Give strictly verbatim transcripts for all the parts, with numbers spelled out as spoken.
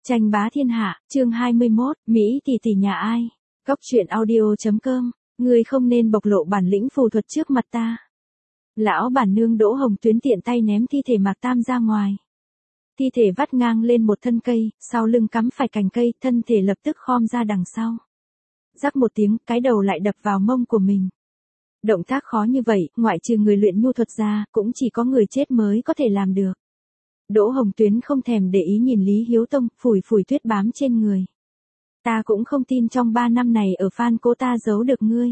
Tranh bá thiên hạ, chương hai mươi mốt, Mỹ tỷ tỷ nhà ai? Góc truyện audio.com, ngươi không nên bộc lộ bản lĩnh phù thuật trước mặt ta. Lão bản nương Đỗ Hồng Tuyến tiện tay ném thi thể Mạc Tam ra ngoài. Thi thể vắt ngang lên một thân cây, sau lưng cắm phải cành cây, thân thể lập tức khom ra đằng sau. Rắc một tiếng, cái đầu lại đập vào mông của mình. Động tác khó như vậy, ngoại trừ người luyện nhu thuật ra, cũng chỉ có người chết mới có thể làm được. Đỗ Hồng Tuyến không thèm để ý nhìn Lý Hiếu Tông, phủi phủi tuyết bám trên người. Ta cũng không tin trong ba năm này ở Phan Cố ta giấu được ngươi.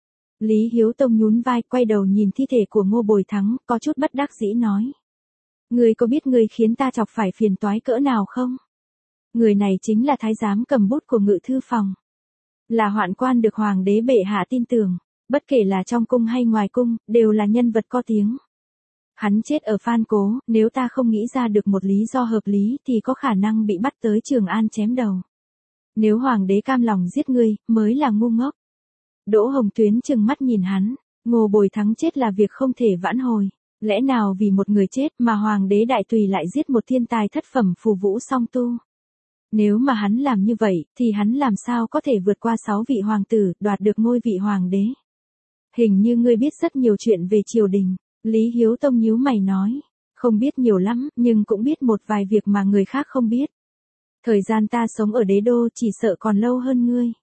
Lý Hiếu Tông nhún vai, quay đầu nhìn thi thể của Ngô Bồi Thắng, có chút bất đắc dĩ nói. Ngươi có biết ngươi khiến ta chọc phải phiền toái cỡ nào không? Người này chính là thái giám cầm bút của ngự thư phòng. Là hoạn quan được hoàng đế bệ hạ tin tưởng, bất kể là trong cung hay ngoài cung, đều là nhân vật có tiếng. Hắn chết ở Phan Cố, nếu ta không nghĩ ra được một lý do hợp lý thì có khả năng bị bắt tới Trường An chém đầu. Nếu hoàng đế cam lòng giết ngươi, mới là ngu ngốc. Đỗ Hồng Tuyến trừng mắt nhìn hắn, Ngô Bồi Thắng chết là việc không thể vãn hồi. Lẽ nào vì một người chết mà hoàng đế đại tùy lại giết một thiên tài thất phẩm phù vũ song tu? Nếu mà hắn làm như vậy, thì hắn làm sao có thể vượt qua sáu vị hoàng tử, đoạt được ngôi vị hoàng đế? Hình như ngươi biết rất nhiều chuyện về triều đình. Lý Hiếu Tông nhíu mày nói, không biết nhiều lắm, nhưng cũng biết một vài việc mà người khác không biết. Thời gian ta sống ở đế đô chỉ sợ còn lâu hơn ngươi.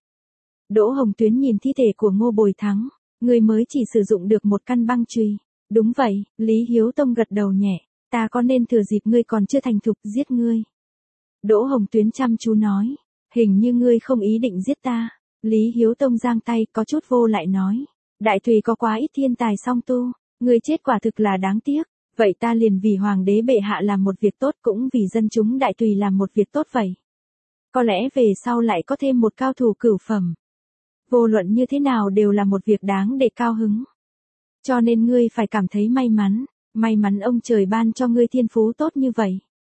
Đỗ Hồng Tuyến nhìn thi thể của Ngô Bồi Thắng, ngươi mới chỉ sử dụng được một căn băng chùy. Đúng vậy, Lý Hiếu Tông gật đầu nhẹ, ta có nên thừa dịp ngươi còn chưa thành thục giết ngươi? Đỗ Hồng Tuyến chăm chú nói, hình như ngươi không ý định giết ta. Lý Hiếu Tông giang tay có chút vô lại nói, đại tùy có quá ít thiên tài song tu. Ngươi chết quả thực là đáng tiếc, vậy ta liền vì hoàng đế bệ hạ làm một việc tốt cũng vì dân chúng đại tùy làm một việc tốt vậy. Có lẽ về sau lại có thêm một cao thủ cửu phẩm. Vô luận như thế nào đều là một việc đáng để cao hứng. Cho nên ngươi phải cảm thấy may mắn, may mắn ông trời ban cho ngươi thiên phú tốt như vậy.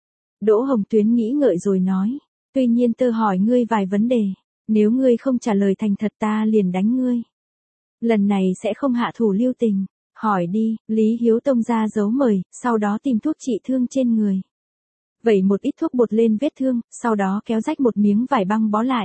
Đỗ Hồng Tuyến nghĩ ngợi rồi nói, tuy nhiên tơ hỏi ngươi vài vấn đề, nếu ngươi không trả lời thành thật ta liền đánh ngươi. Lần này sẽ không hạ thủ lưu tình. Hỏi đi, Lý Hiếu Tông ra dấu mời, sau đó tìm thuốc trị thương trên người. Vẩy một ít thuốc bột lên vết thương, sau đó kéo rách một miếng vải băng bó lại.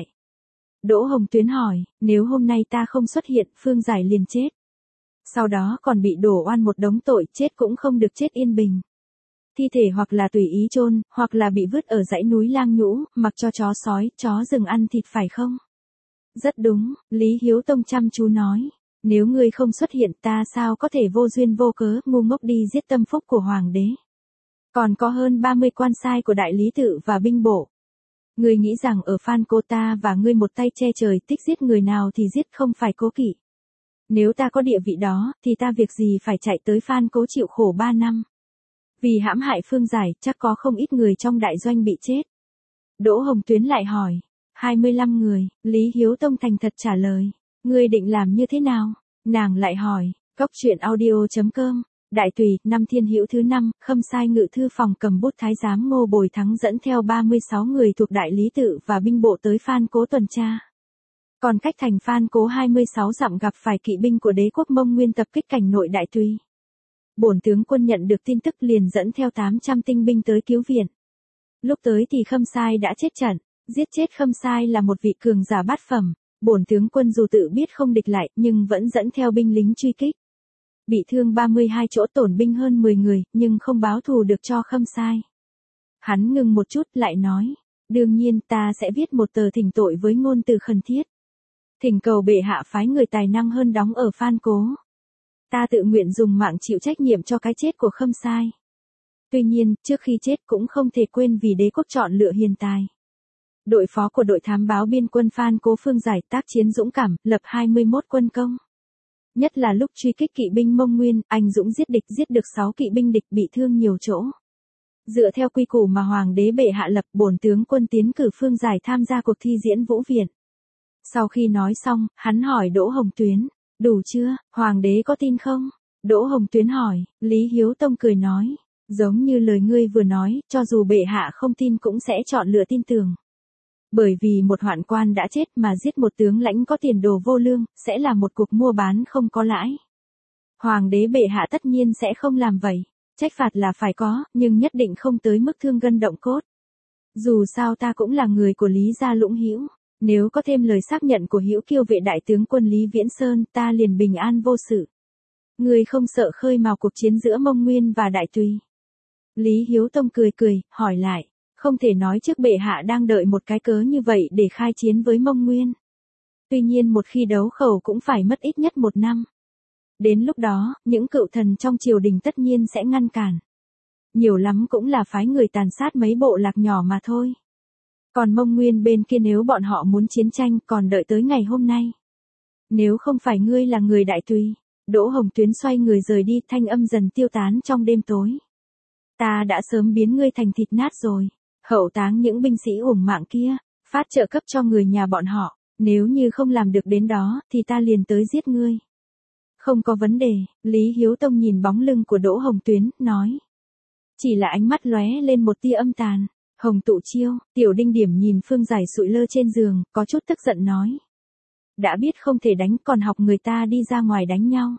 Đỗ Hồng Tuyến hỏi, nếu hôm nay ta không xuất hiện, Phương Giải liền chết. Sau đó còn bị đổ oan một đống tội, chết cũng không được chết yên bình. Thi thể hoặc là tùy ý chôn, hoặc là bị vứt ở dãy núi Lang Nhũ, mặc cho chó sói, chó rừng ăn thịt phải không? Rất đúng, Lý Hiếu Tông chăm chú nói. Nếu ngươi không xuất hiện ta sao có thể vô duyên vô cớ ngu ngốc đi giết tâm phúc của hoàng đế. Còn có hơn ba mươi quan sai của đại lý tự và binh bộ. Ngươi nghĩ rằng ở Phan Cố ta và ngươi một tay che trời tích giết người nào thì giết không phải cố kỵ. Nếu ta có địa vị đó thì ta việc gì phải chạy tới Phan Cố chịu khổ ba năm. Vì hãm hại Phương Giải chắc có không ít người trong đại doanh bị chết. Đỗ Hồng Tuyến lại hỏi, hai mươi lăm người, Lý Hiếu Tông thành thật trả lời. Ngươi định làm như thế nào? Nàng lại hỏi, góc truyện audio.com, đại tùy, năm thiên hữu thứ năm, khâm sai ngự thư phòng cầm bút thái giám Ngô Bồi Thắng dẫn theo ba mươi sáu người thuộc đại lý tự và binh bộ tới Phan Cố tuần tra. Còn cách thành Phan Cố hai mươi sáu dặm gặp phải kỵ binh của đế quốc Mông Nguyên tập kích cảnh nội đại tùy. Bổn tướng quân nhận được tin tức liền dẫn theo tám trăm tinh binh tới cứu viện. Lúc tới thì khâm sai đã chết trận, giết chết khâm sai là một vị cường giả bát phẩm. Bổn tướng quân dù tự biết không địch lại, nhưng vẫn dẫn theo binh lính truy kích. Bị thương ba mươi hai chỗ, tổn binh hơn mười người, nhưng không báo thù được cho khâm sai. Hắn ngừng một chút lại nói, đương nhiên ta sẽ viết một tờ thỉnh tội với ngôn từ khẩn thiết. Thỉnh cầu bệ hạ phái người tài năng hơn đóng ở Phan Cố. Ta tự nguyện dùng mạng chịu trách nhiệm cho cái chết của khâm sai. Tuy nhiên, trước khi chết cũng không thể quên vì đế quốc chọn lựa hiền tài. Đội phó của đội thám báo biên quân Phan Cố Phương Giải tác chiến dũng cảm, lập hai mươi mốt quân công. Nhất là lúc truy kích kỵ binh Mông Nguyên, anh dũng giết địch giết được sáu kỵ binh địch bị thương nhiều chỗ. Dựa theo quy củ mà hoàng đế bệ hạ lập, bổn tướng quân tiến cử Phương Giải tham gia cuộc thi diễn vũ viện. Sau khi nói xong, hắn hỏi Đỗ Hồng Tuyến, đủ chưa, hoàng đế có tin không? Đỗ Hồng Tuyến hỏi, Lý Hiếu Tông cười nói, giống như lời ngươi vừa nói, cho dù bệ hạ không tin cũng sẽ chọn lựa tin tưởng. Bởi vì một hoạn quan đã chết mà giết một tướng lãnh có tiền đồ vô lương, sẽ là một cuộc mua bán không có lãi. Hoàng đế bệ hạ tất nhiên sẽ không làm vậy. Trách phạt là phải có, nhưng nhất định không tới mức thương gân động cốt. Dù sao ta cũng là người của Lý gia Lũng Hữu, nếu có thêm lời xác nhận của Hữu Kiêu vệ đại tướng quân Lý Viễn Sơn, ta liền bình an vô sự. Ngươi không sợ khơi mào cuộc chiến giữa Mông Nguyên và Đại Tùy? Lý Hiếu Tông cười cười, hỏi lại, không thể nói trước bệ hạ đang đợi một cái cớ như vậy để khai chiến với Mông Nguyên. Tuy nhiên một khi đấu khẩu cũng phải mất ít nhất một năm. Đến lúc đó, những cựu thần trong triều đình tất nhiên sẽ ngăn cản. Nhiều lắm cũng là phái người tàn sát mấy bộ lạc nhỏ mà thôi. Còn Mông Nguyên bên kia nếu bọn họ muốn chiến tranh còn đợi tới ngày hôm nay. Nếu không phải ngươi là người Đại Tùy. Đỗ Hồng Tuyến xoay người rời đi, thanh âm dần tiêu tán trong đêm tối. Ta đã sớm biến ngươi thành thịt nát rồi. Hậu táng những binh sĩ uổng mạng kia, phát trợ cấp cho người nhà bọn họ. Nếu như không làm được đến đó thì ta liền tới giết ngươi. Không có vấn đề, Lý Hiếu Tông nhìn bóng lưng của Đỗ Hồng Tuyến, nói. Chỉ là ánh mắt lóe lên một tia âm tàn. Hồng Tụ Chiêu, Tiểu Đinh Điểm nhìn Phương Giải sụi lơ trên giường, có chút tức giận nói. Đã biết không thể đánh còn học người ta đi ra ngoài đánh nhau.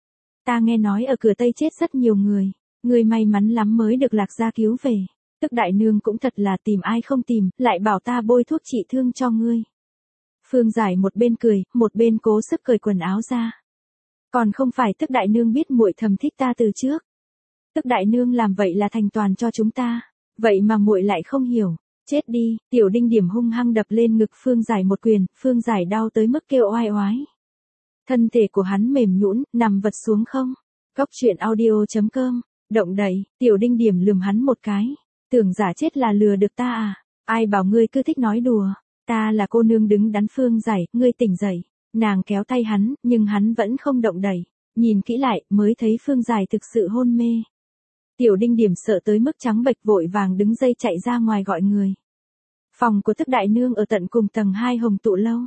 Ta nghe nói ở cửa Tây chết rất nhiều người, người may mắn lắm mới được Lạc gia cứu về. Tức đại nương cũng thật là tìm ai không tìm, lại bảo ta bôi thuốc trị thương cho ngươi. Phương Giải một bên cười, một bên cố sức cởi quần áo ra. Còn không phải tức đại nương biết muội thầm thích ta từ trước. Tức đại nương làm vậy là thành toàn cho chúng ta, vậy mà muội lại không hiểu. Chết đi, Tiểu Đinh Điểm hung hăng đập lên ngực Phương Giải một quyền, Phương Giải đau tới mức kêu oai oái. Thân thể của hắn mềm nhũn, nằm vật xuống không. Góc truyện audio chấm com, động đậy, Tiểu Đinh Điểm lườm hắn một cái. Tưởng giả chết là lừa được ta à, ai bảo ngươi cứ thích nói đùa, ta là cô nương đứng đắn. Phương Giải, ngươi tỉnh dậy. Nàng kéo tay hắn, nhưng hắn vẫn không động đậy. Nhìn kỹ lại, mới thấy Phương Giải thực sự hôn mê. Tiểu Đinh Điểm sợ tới mức trắng bệch vội vàng đứng dây chạy ra ngoài gọi người. Phòng của Tức đại nương ở tận cùng tầng hai Hồng Tụ lâu.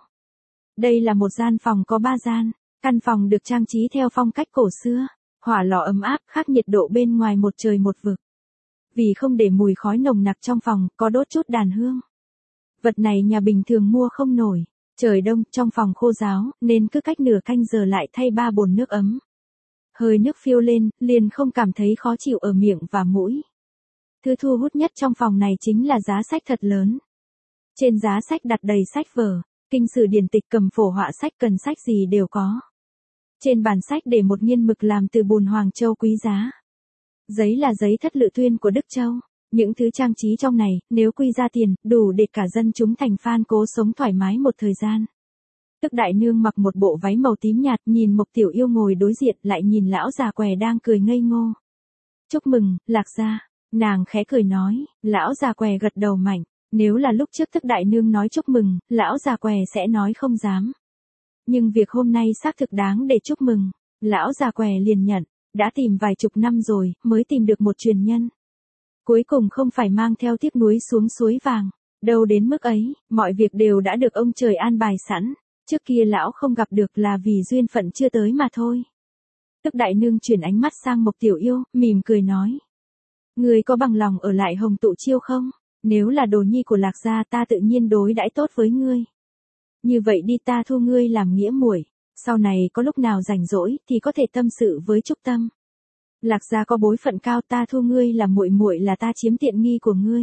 Đây là một gian phòng có ba gian, căn phòng được trang trí theo phong cách cổ xưa, hỏa lò ấm áp khác nhiệt độ bên ngoài một trời một vực. Vì không để mùi khói nồng nặc trong phòng, có đốt chút đàn hương. Vật này nhà bình thường mua không nổi, trời đông trong phòng khô ráo, nên cứ cách nửa canh giờ lại thay ba bồn nước ấm. Hơi nước phiêu lên, liền không cảm thấy khó chịu ở miệng và mũi. Thứ thu hút nhất trong phòng này chính là giá sách thật lớn. Trên giá sách đặt đầy sách vở, kinh sử điển tịch, cầm phổ họa sách, cần sách gì đều có. Trên bàn sách để một nghiên mực làm từ bùn Hoàng Châu quý giá. Giấy là giấy thất lự tuyên của Đức Châu. Những thứ trang trí trong này, nếu quy ra tiền, đủ để cả dân chúng thành Phan Cố sống thoải mái một thời gian. Tức đại nương mặc một bộ váy màu tím nhạt, nhìn Mộc Tiểu Yêu ngồi đối diện, lại nhìn lão già què đang cười ngây ngô. Chúc mừng, Lạc gia. Nàng khẽ cười nói, lão già què gật đầu mạnh. Nếu là lúc trước Tức đại nương nói chúc mừng, lão già què sẽ nói không dám. Nhưng việc hôm nay xác thực đáng để chúc mừng. Lão già què liền nhận, đã tìm vài chục năm rồi, mới tìm được một truyền nhân. Cuối cùng không phải mang theo tiếc nuối xuống suối vàng. Đâu đến mức ấy, mọi việc đều đã được ông trời an bài sẵn. Trước kia lão không gặp được là vì duyên phận chưa tới mà thôi. Tức đại nương chuyển ánh mắt sang Mộc Tiểu Yêu, mỉm cười nói. Người có bằng lòng ở lại Hồng Tụ Chiêu không? Nếu là đồ nhi của Lạc gia ta tự nhiên đối đãi tốt với ngươi. Như vậy đi, ta thu ngươi làm nghĩa muội, sau này có lúc nào rảnh rỗi thì có thể tâm sự với Trúc Tâm. Lạc gia có bối phận cao, ta thu ngươi làm muội muội là ta chiếm tiện nghi của ngươi.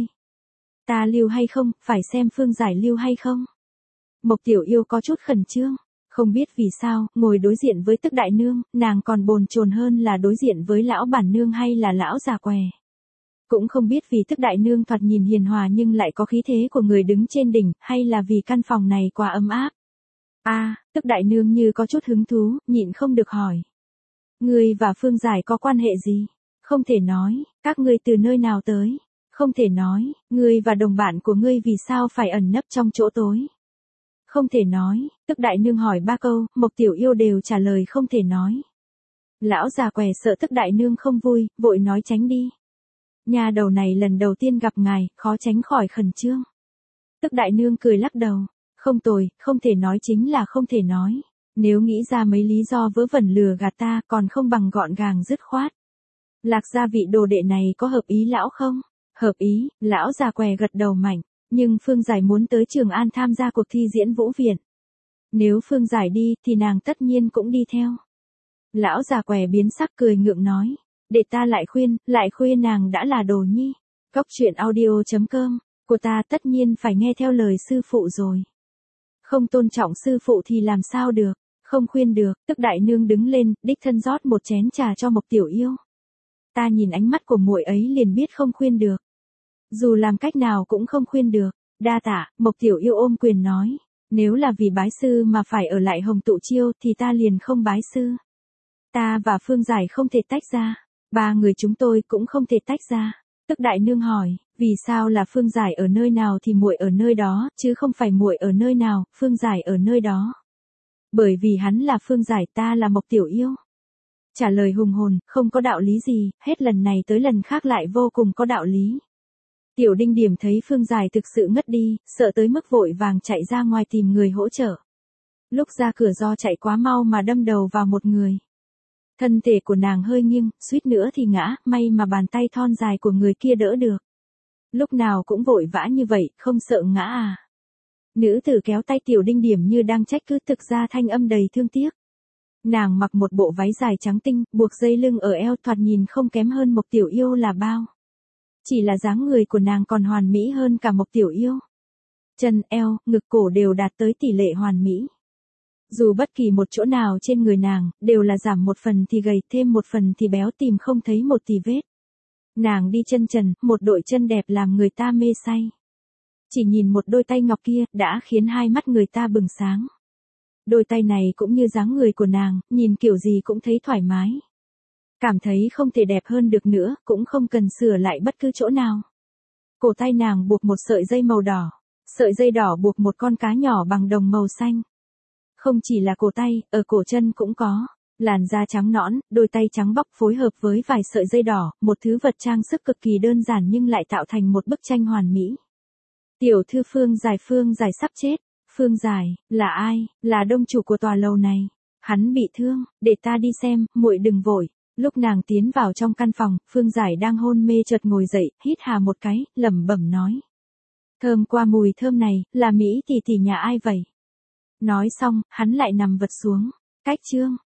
Ta lưu hay không, phải xem Phương Giải lưu hay không. Mộc Tiểu Yêu có chút khẩn trương, không biết vì sao, ngồi đối diện với Tức đại nương, nàng còn bồn chồn hơn là đối diện với lão bản nương hay là lão già què. Cũng không biết vì Tức đại nương thoạt nhìn hiền hòa nhưng lại có khí thế của người đứng trên đỉnh, hay là vì căn phòng này quá ấm áp. A, à, Tức đại nương như có chút hứng thú, nhịn không được hỏi. Ngươi và Phương Giải có quan hệ gì? Không thể nói. Các ngươi từ nơi nào tới? Không thể nói. Ngươi và đồng bạn của ngươi vì sao phải ẩn nấp trong chỗ tối? Không thể nói. Tức đại nương hỏi ba câu, Mộc Tiểu Yêu đều trả lời không thể nói. Lão già què sợ Tức đại nương không vui, vội nói tránh đi. Nhà đầu này lần đầu tiên gặp ngài, khó tránh khỏi khẩn trương. Tức đại nương cười lắc đầu. Không tồi, không thể nói chính là không thể nói. Nếu nghĩ ra mấy lý do vớ vẩn lừa gạt ta, còn không bằng gọn gàng dứt khoát. Lạc gia vị đồ đệ này có hợp ý lão không? Hợp ý, lão già què gật đầu mạnh. Nhưng Phương Giải muốn tới Trường An tham gia cuộc thi diễn vũ viện. Nếu Phương Giải đi, thì nàng tất nhiên cũng đi theo. Lão già què biến sắc cười ngượng nói. Để ta lại khuyên, lại khuyên nàng đã là đồ nhi. Góc truyện audio chấm com Cô ta tất nhiên phải nghe theo lời sư phụ rồi. Không tôn trọng sư phụ thì làm sao được, không khuyên được, tức đại nương đứng lên, đích thân rót một chén trà cho Mộc Tiểu Yêu. Ta nhìn ánh mắt của muội ấy liền biết không khuyên được. Dù làm cách nào cũng không khuyên được. Đa tạ, Mộc Tiểu Yêu ôm quyền nói. Nếu là vì bái sư mà phải ở lại Hồng Tụ Chiêu thì ta liền không bái sư. Ta và Phương Giải không thể tách ra. Ba người chúng tôi cũng không thể tách ra. Tức đại nương hỏi, vì sao là Phương Giải ở nơi nào thì muội ở nơi đó, chứ không phải muội ở nơi nào, Phương Giải ở nơi đó. Bởi vì hắn là Phương Giải, ta là Mộc Tiểu Yêu. Trả lời hùng hồn, không có đạo lý gì, hết lần này tới lần khác lại vô cùng có đạo lý. Tiểu Đinh Điểm thấy Phương Giải thực sự ngất đi, sợ tới mức vội vàng chạy ra ngoài tìm người hỗ trợ. Lúc ra cửa do chạy quá mau mà đâm đầu vào một người. Thân thể của nàng hơi nghiêng, suýt nữa thì ngã, may mà bàn tay thon dài của người kia đỡ được. Lúc nào cũng vội vã như vậy, không sợ ngã à. Nữ tử kéo tay Tiểu Đinh Điểm như đang trách cứ, thực ra thanh âm đầy thương tiếc. Nàng mặc một bộ váy dài trắng tinh, buộc dây lưng ở eo, thoạt nhìn không kém hơn Mộc Tiểu Yêu là bao. Chỉ là dáng người của nàng còn hoàn mỹ hơn cả Mộc Tiểu Yêu. Chân, eo, ngực, cổ đều đạt tới tỷ lệ hoàn mỹ. Dù bất kỳ một chỗ nào trên người nàng, đều là giảm một phần thì gầy, thêm một phần thì béo, tìm không thấy một tì vết. Nàng đi chân trần, một đội chân đẹp làm người ta mê say. Chỉ nhìn một đôi tay ngọc kia, đã khiến hai mắt người ta bừng sáng. Đôi tay này cũng như dáng người của nàng, nhìn kiểu gì cũng thấy thoải mái. Cảm thấy không thể đẹp hơn được nữa, cũng không cần sửa lại bất cứ chỗ nào. Cổ tay nàng buộc một sợi dây màu đỏ. Sợi dây đỏ buộc một con cá nhỏ bằng đồng màu xanh. Không chỉ là cổ tay, ở cổ chân cũng có. Làn da trắng nõn, đôi tay trắng bóc phối hợp với vài sợi dây đỏ, một thứ vật trang sức cực kỳ đơn giản nhưng lại tạo thành một bức tranh hoàn mỹ. Tiểu thư Phương Giải, Phương Giải sắp chết. Phương Giải, là ai? Là đông chủ của tòa lầu này. Hắn bị thương, để ta đi xem, muội đừng vội. Lúc nàng tiến vào trong căn phòng, Phương Giải đang hôn mê chợt ngồi dậy, hít hà một cái, lẩm bẩm nói. Thơm qua mùi thơm này, là Mỹ tỷ tỷ nhà ai vậy? Nói xong, hắn lại nằm vật xuống. Cách chương.